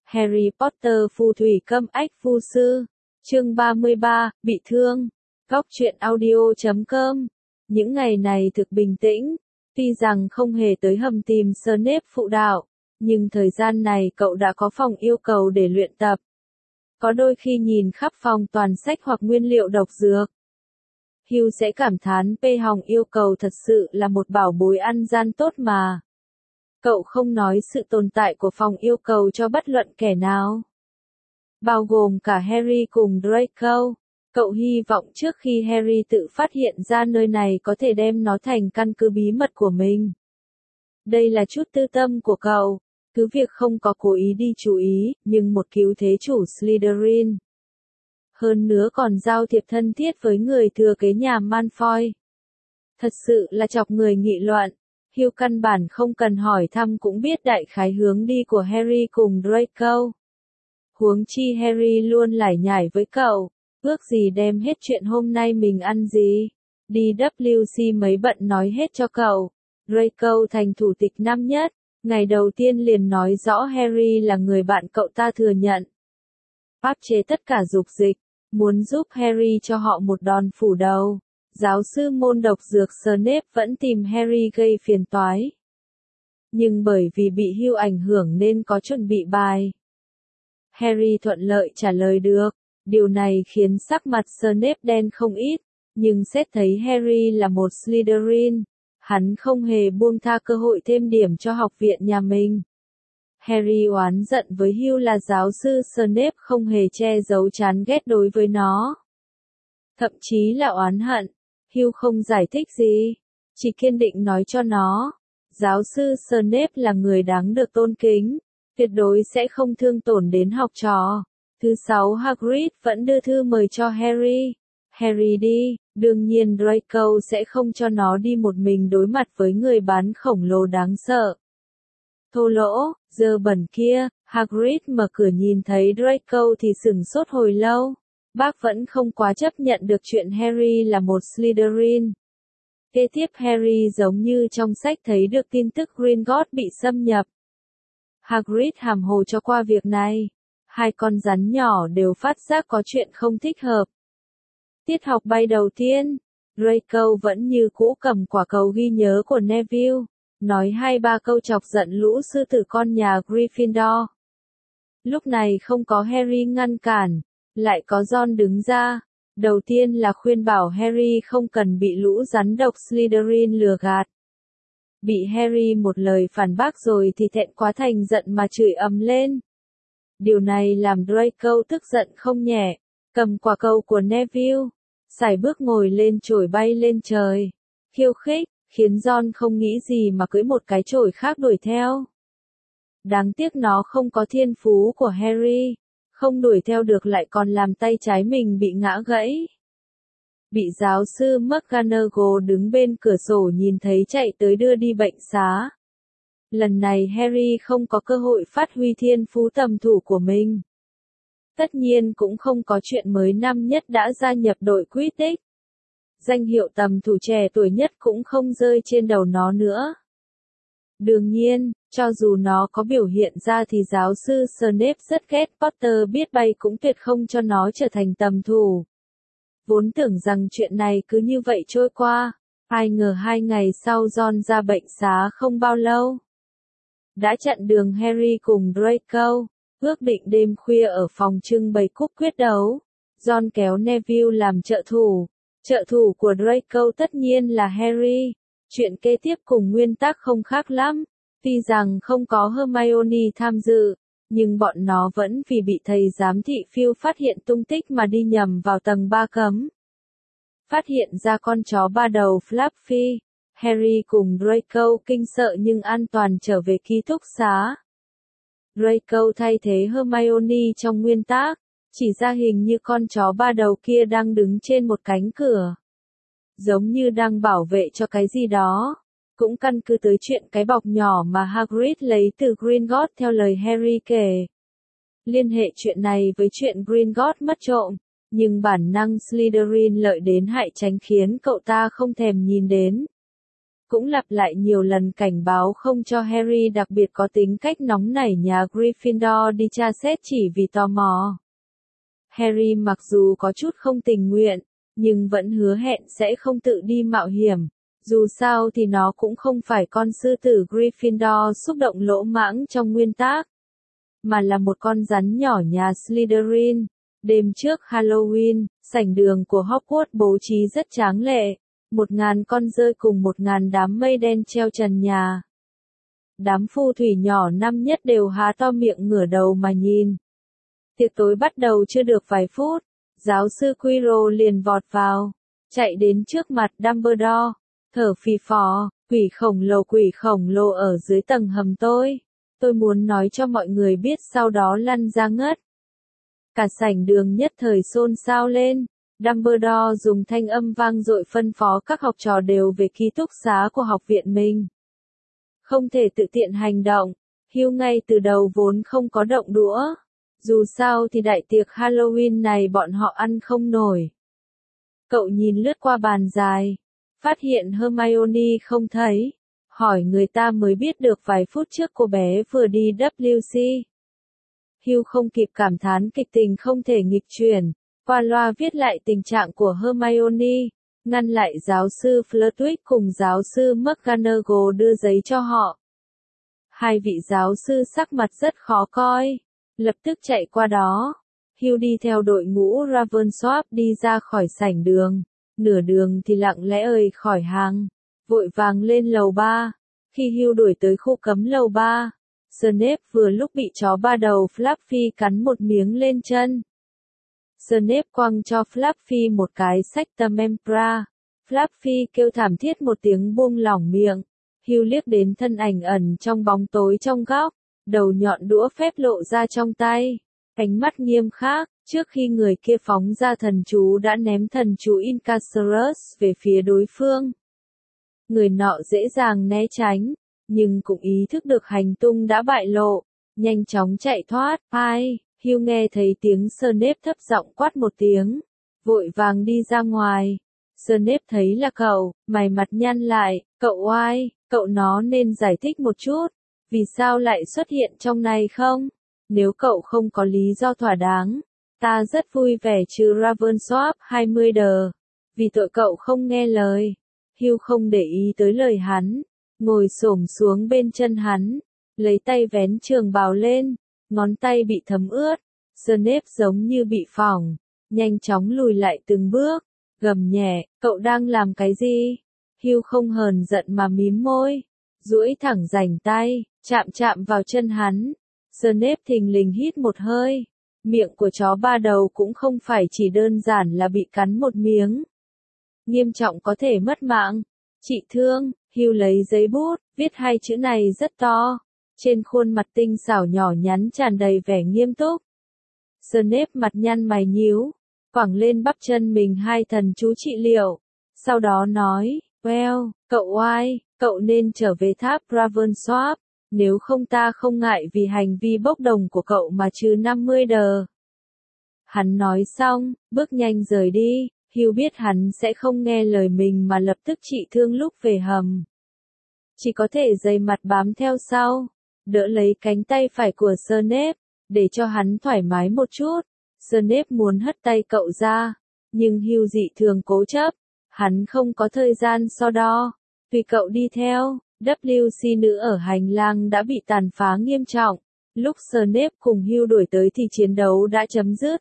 Harry Potter phù thủy câm ách phù sư. Chương 33, bị thương. Góc truyện audio.com. Những ngày này thực bình tĩnh, tuy rằng không hề tới hầm tìm Snape phụ đạo, nhưng thời gian này cậu đã có phòng yêu cầu để luyện tập. Có đôi khi nhìn khắp phòng toàn sách hoặc nguyên liệu độc dược, Hugh sẽ cảm thán P-Hong yêu cầu thật sự là một bảo bối ăn gian tốt mà. Cậu không nói sự tồn tại của phòng yêu cầu cho bất luận kẻ nào, bao gồm cả Harry cùng Draco. Cậu hy vọng trước khi Harry tự phát hiện ra nơi này có thể đem nó thành căn cứ bí mật của mình. Đây là chút tư tâm của cậu, cứ việc không có cố ý đi chú ý, nhưng một cứu thế chủ Slytherin. Hơn nữa còn giao thiệp thân thiết với người thừa kế nhà Malfoy. Thật sự là chọc người nghị luận. Hugh căn bản không cần hỏi thăm cũng biết đại khái hướng đi của Harry cùng Draco. Huống chi Harry luôn lải nhải với cậu, ước gì đem hết chuyện hôm nay mình ăn gì. Đi WC mấy bận nói hết cho cậu. Draco thành thủ tịch năm nhất, ngày đầu tiên liền nói rõ Harry là người bạn cậu ta thừa nhận. Áp chế tất cả dục dịch, muốn giúp Harry cho họ một đòn phủ đầu. Giáo sư môn độc dược Snape vẫn tìm Harry gây phiền toái. Nhưng bởi vì bị Hugh ảnh hưởng nên có chuẩn bị bài. Harry thuận lợi trả lời được, điều này khiến sắc mặt Snape đen không ít, nhưng xét thấy Harry là một Slytherin, hắn không hề buông tha cơ hội thêm điểm cho học viện nhà mình. Harry oán giận với Hugh là giáo sư Snape không hề che giấu chán ghét đối với nó. Thậm chí là oán hận. Hugh không giải thích gì, chỉ kiên định nói cho nó, giáo sư Snape là người đáng được tôn kính, tuyệt đối sẽ không thương tổn đến học trò. Thứ sáu Hagrid vẫn đưa thư mời cho Harry. Harry đi, đương nhiên Draco sẽ không cho nó đi một mình đối mặt với người bán khổng lồ đáng sợ. Thô lỗ, dơ bẩn kia, Hagrid mở cửa nhìn thấy Draco thì sửng sốt hồi lâu. Bác vẫn không quá chấp nhận được chuyện Harry là một Slytherin. Kế tiếp Harry giống như trong sách thấy được tin tức Gringotts bị xâm nhập. Hagrid hàm hồ cho qua việc này. Hai con rắn nhỏ đều phát giác có chuyện không thích hợp. Tiết học bay đầu tiên, Draco vẫn như cũ cầm quả cầu ghi nhớ của Neville, nói 2-3 câu chọc giận lũ sư tử con nhà Gryffindor. Lúc này không có Harry ngăn cản. Lại có Ron đứng ra. Đầu tiên là khuyên bảo Harry không cần bị lũ rắn độc Slytherin lừa gạt. Bị Harry một lời phản bác rồi thì thẹn quá thành giận mà chửi ầm lên. Điều này làm Draco tức giận không nhẹ, cầm quả cầu của Neville, sải bước ngồi lên chổi bay lên trời. Khiêu khích, khiến Ron không nghĩ gì mà cưỡi một cái chổi khác đuổi theo. Đáng tiếc nó không có thiên phú của Harry. Không đuổi theo được lại còn làm tay trái mình bị ngã gãy. Bị giáo sư McGonagall đứng bên cửa sổ nhìn thấy chạy tới đưa đi bệnh xá. Lần này Harry không có cơ hội phát huy thiên phú tầm thủ của mình. Tất nhiên cũng không có chuyện mới năm nhất đã gia nhập đội Quidditch. Danh hiệu tầm thủ trẻ tuổi nhất cũng không rơi trên đầu nó nữa. Đương nhiên, cho dù nó có biểu hiện ra thì giáo sư Snape rất ghét Potter biết bay cũng tuyệt không cho nó trở thành tầm thủ. Vốn tưởng rằng chuyện này cứ như vậy trôi qua, ai ngờ 2 ngày sau Ron ra bệnh xá không bao lâu. Đã chặn đường Harry cùng Draco, ước định đêm khuya ở phòng trưng bày cúp quyết đấu. Ron kéo Neville làm trợ thủ của Draco tất nhiên là Harry. Chuyện kế tiếp cùng nguyên tắc không khác lắm, tuy rằng không có Hermione tham dự, nhưng bọn nó vẫn vì bị thầy giám thị Phil phát hiện tung tích mà đi nhầm vào tầng 3 cấm. Phát hiện ra con chó ba đầu Fluffy, Harry cùng Draco kinh sợ nhưng an toàn trở về ký túc xá. Draco thay thế Hermione trong nguyên tắc, chỉ ra hình như con chó ba đầu kia đang đứng trên một cánh cửa. Giống như đang bảo vệ cho cái gì đó. Cũng căn cứ tới chuyện cái bọc nhỏ mà Hagrid lấy từ Gringotts theo lời Harry kể. Liên hệ chuyện này với chuyện Gringotts mất trộm, nhưng bản năng Slytherin lợi đến hại tránh khiến cậu ta không thèm nhìn đến. cũng lặp lại nhiều lần cảnh báo không cho Harry đặc biệt có tính cách nóng nảy nhà Gryffindor đi tra xét chỉ vì tò mò. Harry mặc dù có chút không tình nguyện, nhưng vẫn hứa hẹn sẽ không tự đi mạo hiểm. Dù sao thì nó cũng không phải con sư tử Gryffindor xúc động lỗ mãng trong nguyên tác, mà là một con rắn nhỏ nhà Slytherin. Đêm trước Halloween, sảnh đường của Hogwarts bố trí rất tráng lệ. 1000 con dơi cùng 1000 đám mây đen treo trần nhà. Đám phù thủy nhỏ năm nhất đều há to miệng ngửa đầu mà nhìn. Tiệc tối bắt đầu chưa được vài phút, giáo sư Quirrell liền vọt vào, chạy đến trước mặt Dumbledore, thở phì phò, quỷ khổng lồ ở dưới tầng hầm tôi muốn nói cho mọi người biết sau đó lăn ra ngất. Cả sảnh đường nhất thời xôn xao lên. Dumbledore dùng thanh âm vang dội phân phó các học trò đều về ký túc xá của học viện mình. Không thể tự tiện hành động, Hugh ngay từ đầu vốn không có động đũa. Dù sao thì đại tiệc Halloween này bọn họ ăn không nổi. Cậu nhìn lướt qua bàn dài, phát hiện Hermione không thấy, hỏi người ta mới biết được vài phút trước cô bé vừa đi WC. Hugh không kịp cảm thán kịch tình không thể nghịch chuyển, qua loa viết lại tình trạng của Hermione, ngăn lại giáo sư Flitwick cùng giáo sư McGonagall đưa giấy cho họ. Hai vị giáo sư sắc mặt rất khó coi, lập tức chạy qua đó. Hugh đi theo đội ngũ Ravensworth đi ra khỏi sảnh đường, nửa đường thì lặng lẽ ời khỏi hàng, vội vàng lên lầu 3. Khi Hugh đuổi tới khu cấm lầu 3, Snape vừa lúc bị chó ba đầu Fluffy cắn một miếng lên chân. Snape quăng cho Fluffy một cái sách tầm Empra. Fluffy kêu thảm thiết một tiếng buông lỏng miệng. Hugh liếc đến thân ảnh ẩn trong bóng tối trong góc, đầu nhọn đũa phép lộ ra trong tay. Ánh mắt nghiêm khắc, trước khi người kia phóng ra thần chú đã ném thần chú Incarcerus về phía đối phương. Người nọ dễ dàng né tránh, nhưng cũng ý thức được hành tung đã bại lộ, nhanh chóng chạy thoát. Ai? Hugh nghe thấy tiếng Snape thấp giọng quát một tiếng, vội vàng đi ra ngoài. Snape thấy là cậu, mày mặt nhăn lại, cậu oai, cậu nó nên giải thích một chút, vì sao lại xuất hiện trong này không? Nếu cậu không có lý do thỏa đáng, ta rất vui vẻ trừ Ravensworth 20 đờ, vì tội cậu không nghe lời. Hugh không để ý tới lời hắn, ngồi xổm xuống bên chân hắn, lấy tay vén trường bào lên, ngón tay bị thấm ướt. Snape giống như bị phỏng, nhanh chóng lùi lại từng bước, gầm nhẹ, cậu đang làm cái gì? Hugh không hờn giận mà mím môi, duỗi thẳng rảnh tay, chạm vào chân hắn. Snape thình lình hít một hơi, miệng của chó ba đầu cũng không phải chỉ đơn giản là bị cắn một miếng. Nghiêm trọng có thể mất mạng. Chị thương. Hugh lấy giấy bút, viết hai chữ này rất to. Trên khuôn mặt tinh xảo nhỏ nhắn tràn đầy vẻ nghiêm túc. Snape mặt nhăn mày nhíu, quẳng lên bắp chân mình hai thần chú trị liệu. Sau đó nói, well, cậu oai, cậu nên trở về tháp Ravensworth, nếu không ta không ngại vì hành vi bốc đồng của cậu mà trừ 50 đờ. Hắn nói xong, bước nhanh rời đi. Hugh biết hắn sẽ không nghe lời mình mà lập tức trị thương lúc về hầm. Chỉ có thể dày mặt bám theo sau, đỡ lấy cánh tay phải của Snape, để cho hắn thoải mái một chút. Snape muốn hất tay cậu ra, nhưng Hugh dị thường cố chấp, hắn không có thời gian so đo. Tùy cậu đi theo, WC nữ ở hành lang đã bị tàn phá nghiêm trọng. Lúc Snape cùng Hugh đuổi tới thì chiến đấu đã chấm dứt.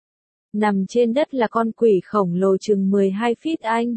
Nằm trên đất là con quỷ khổng lồ chừng 12 feet Anh.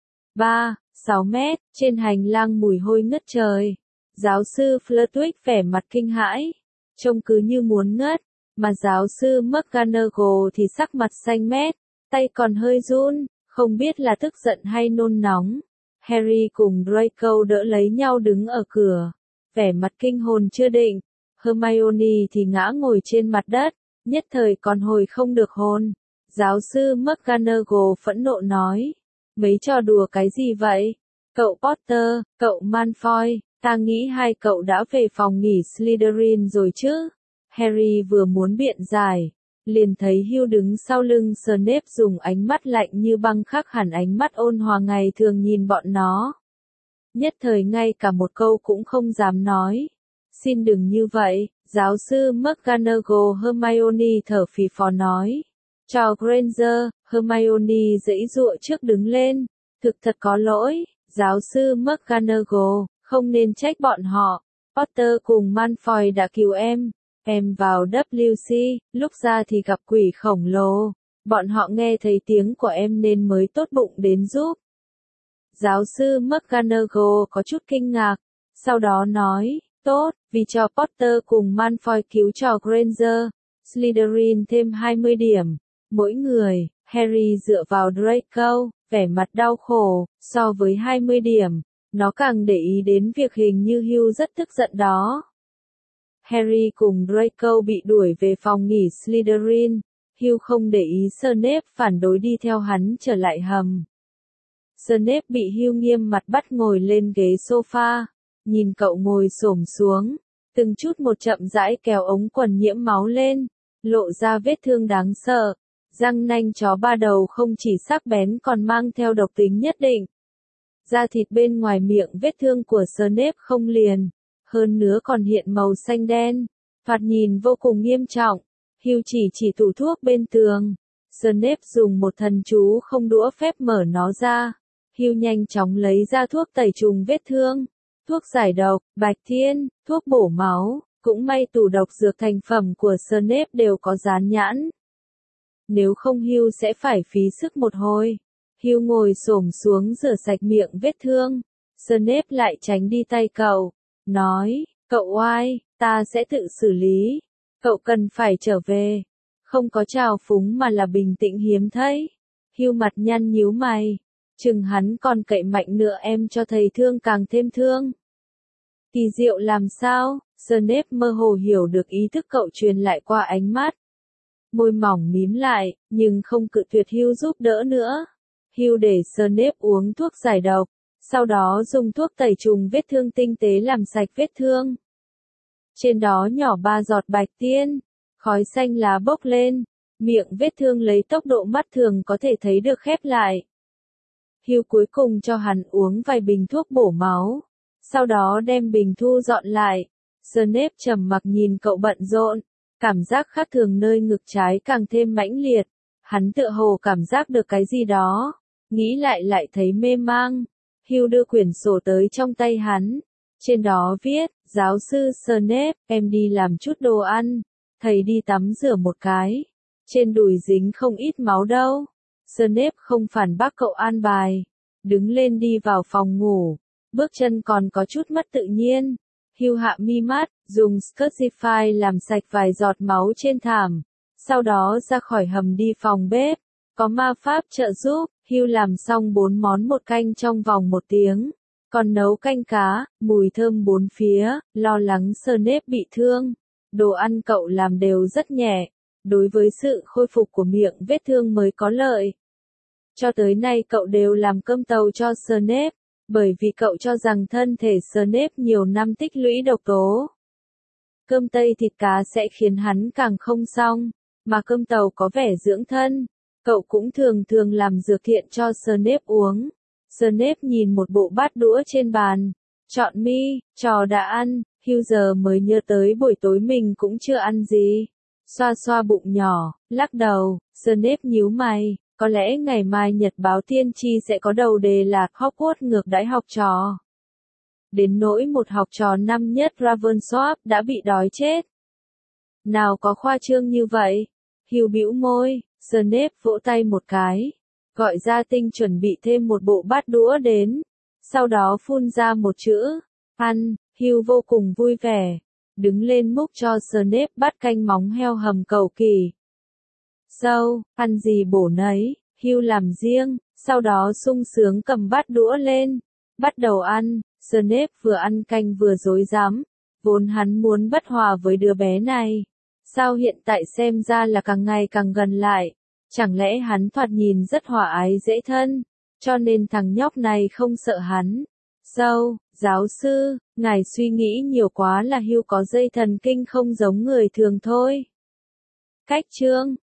6 mét, trên hành lang mùi hôi ngất trời. Giáo sư Flitwick vẻ mặt kinh hãi, trông cứ như muốn ngất, mà giáo sư McGonagall thì sắc mặt xanh mét, tay còn hơi run, không biết là tức giận hay nôn nóng. Harry cùng Draco đỡ lấy nhau đứng ở cửa, vẻ mặt kinh hồn chưa định. Hermione thì ngã ngồi trên mặt đất, nhất thời còn hồi không được hồn. Giáo sư McGonagall phẫn nộ nói, mấy trò đùa cái gì vậy? Cậu Potter, cậu Malfoy, ta nghĩ hai cậu đã về phòng nghỉ Slytherin rồi chứ? Harry vừa muốn biện giải, liền thấy Hugh đứng sau lưng Snape dùng ánh mắt lạnh như băng khác hẳn ánh mắt ôn hòa ngày thường nhìn bọn nó. nhất thời ngay cả một câu cũng không dám nói. Xin đừng như vậy, giáo sư McGonagall. Hermione thở phì phò nói. Cho Granger. Hermione giãy giụa trước đứng lên. Thực thật có lỗi, giáo sư McGonagall, không nên trách bọn họ. Potter cùng Malfoy đã cứu em. Em vào WC, lúc ra thì gặp quỷ khổng lồ. Bọn họ nghe thấy tiếng của em nên mới tốt bụng đến giúp. Giáo sư McGonagall có chút kinh ngạc, sau đó nói, tốt, vì cho Potter cùng Malfoy cứu cho Granger, Slytherin thêm 20 điểm, mỗi người. Harry dựa vào Draco, vẻ mặt đau khổ, so với 20 điểm, nó càng để ý đến việc hình như Hugh rất tức giận đó. Harry cùng Draco bị đuổi về phòng nghỉ Slytherin, Hugh không để ý Snape phản đối đi theo hắn trở lại hầm. Snape bị Hugh nghiêm mặt bắt ngồi lên ghế sofa, nhìn cậu ngồi xổm xuống, từng chút một chậm rãi kéo ống quần nhiễm máu lên, lộ ra vết thương đáng sợ. Răng nanh chó ba đầu không chỉ sắc bén còn mang theo độc tính nhất định. Da thịt bên ngoài miệng vết thương của Snape không liền, hơn nữa còn hiện màu xanh đen, thoạt nhìn vô cùng nghiêm trọng. Hugh chỉ tủ thuốc bên tường. Snape dùng một thần chú không đũa phép mở nó ra. Hugh nhanh chóng lấy ra thuốc tẩy trùng vết thương, thuốc giải độc, bạch thiên, thuốc bổ máu, cũng may tủ độc dược thành phẩm của Snape đều có dán nhãn. Nếu không Hugh sẽ phải phí sức một hồi. Hugh ngồi xổm xuống rửa sạch miệng vết thương. Snape lại tránh đi tay cậu, nói, cậu oai, ta sẽ tự xử lý. Cậu cần phải trở về. Không có trào phúng mà là bình tĩnh hiếm thấy. Hugh mặt nhăn nhíu mày. Chừng hắn còn cậy mạnh nữa em cho thầy thương càng thêm thương. Kỳ diệu làm sao? Snape mơ hồ hiểu được ý thức cậu truyền lại qua ánh mắt. Môi mỏng mím lại, nhưng không cự tuyệt Hugh giúp đỡ nữa. Hugh để Snape uống thuốc giải độc, sau đó dùng thuốc tẩy trùng vết thương tinh tế làm sạch vết thương. Trên đó nhỏ 3 giọt bạch tiên, khói xanh lá bốc lên, miệng vết thương lấy tốc độ mắt thường có thể thấy được khép lại. Hugh cuối cùng cho hắn uống vài bình thuốc bổ máu, sau đó đem bình thu dọn lại. Snape trầm mặc nhìn cậu bận rộn, cảm giác khác thường nơi ngực trái càng thêm mãnh liệt. Hắn tựa hồ cảm giác được cái gì đó, nghĩ lại thấy mê mang. Hugh đưa quyển sổ tới trong tay hắn, trên đó viết, giáo sư Snape, em đi làm chút đồ ăn, thầy đi tắm rửa một cái, trên đùi dính không ít máu đâu. Snape không phản bác cậu an bài, đứng lên đi vào phòng ngủ, bước chân còn có chút mất tự nhiên. Hugh hạ mi mắt, dùng Scotchify làm sạch vài giọt máu trên thảm, sau đó ra khỏi hầm đi phòng bếp, có ma pháp trợ giúp. Hugh làm xong 4 món một canh trong vòng 1 tiếng, còn nấu canh cá, mùi thơm bốn phía, lo lắng Snape bị thương. Đồ ăn cậu làm đều rất nhẹ, đối với sự khôi phục của miệng vết thương mới có lợi. Cho tới nay cậu đều làm cơm tàu cho Snape, bởi vì cậu cho rằng thân thể Snape nhiều năm tích lũy độc tố. Cơm tây thịt cá sẽ khiến hắn càng không xong, mà cơm tàu có vẻ dưỡng thân. Cậu cũng thường làm dược thiện cho Snape uống. Snape nhìn một bộ bát đũa trên bàn, chọn mi, trò đã ăn. Hugh giờ mới nhớ tới buổi tối mình cũng chưa ăn gì. Xoa xoa bụng nhỏ, lắc đầu. Snape nhíu mày, có lẽ ngày mai nhật báo tiên tri sẽ có đầu đề là Hogwarts ngược đãi học trò. Đến nỗi một học trò năm nhất Ravencroft đã bị đói chết. Nào có khoa trương như vậy. Hugh bĩu môi. Snape vỗ tay một cái, gọi gia tinh chuẩn bị thêm một bộ bát đũa đến, sau đó phun ra một chữ, ăn. Hugh vô cùng vui vẻ, đứng lên múc cho Snape bát canh móng heo hầm cầu kỳ. Sâu, ăn gì bổ nấy, Hugh làm riêng, sau đó sung sướng cầm bát đũa lên, bắt đầu ăn. Snape vừa ăn canh vừa rối rắm, vốn hắn muốn bất hòa với đứa bé này. Sao hiện tại xem ra là càng ngày càng gần lại, chẳng lẽ hắn thoạt nhìn rất hòa ái dễ thân, cho nên thằng nhóc này không sợ hắn. Giáo sư, ngài suy nghĩ nhiều quá là Hugh có dây thần kinh không giống người thường thôi. Cách chương